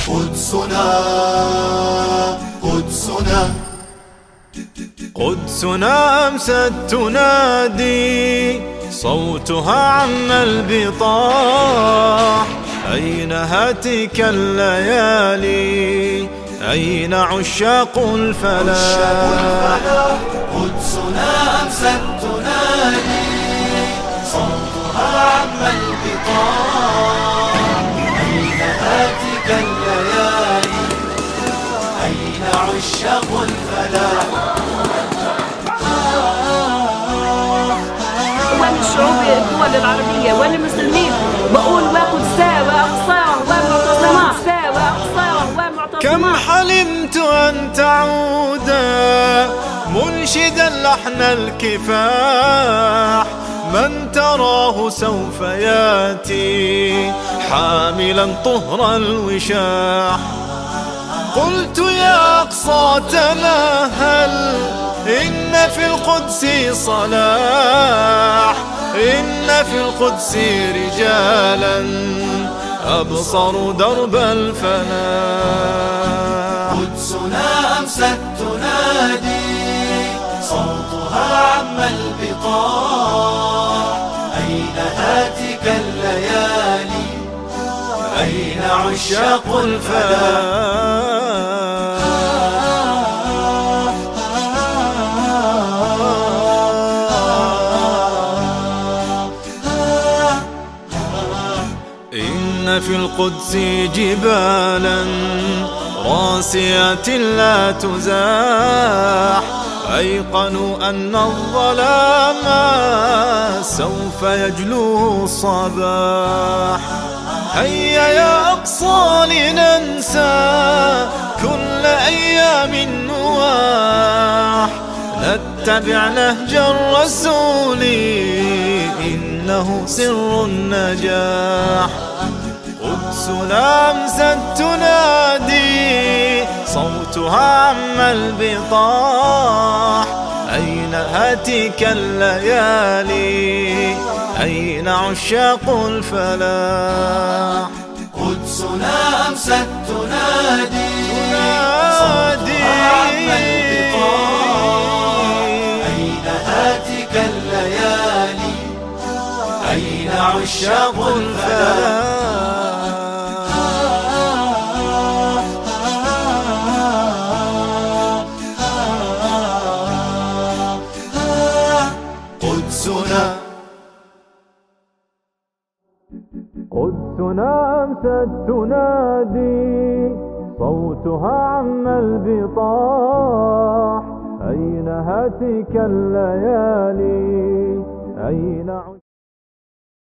قدسنا قدسنا قدسنا أمست تنادي صوتها عم البطاح. أين هاتك الليالي أين عشاق الفلاح. قدسنا أمست تنادي صوتها عم البطاح. أين هاتك الليالي أين عشاق الفلاح. وين الشعوب الدول العربية وين المسلمين؟ بقول وقدساه وأقصاه ومعتصماه ومعتصماه. كم حلمت أن تعود منشدا لحن الكفاح. من تراه سوف ياتي حاملا طهر الوشاح. قلت يا أقصى تمهل إن في القدس صلاح. إن في القدس رجالا أبصروا درب الفلاح. قدسنا أمست تنادي صوتها عم البطاح. أين هاتك الليالي أين عشاق الفلاح. إن في القدس جبالا راسيات لا تزاح. أيقنوا أن الظلام سوف يجلو الصباح. هيا يا أقصى لننسى كل أيام النواح. نتبع نهج الرسول إنه سر النجاح. قدسنا أمست تنادي صوتها عم البطاح. أين هاتك الليالي أين عشاق الفلاح. قدسنا أمست تنادي صوتها عم البطاح. أين هاتك الليالي أين عشاق الفلاح. قدسنا أمست تنادي صوتها عم البطاح. أين هاتك الليالي أين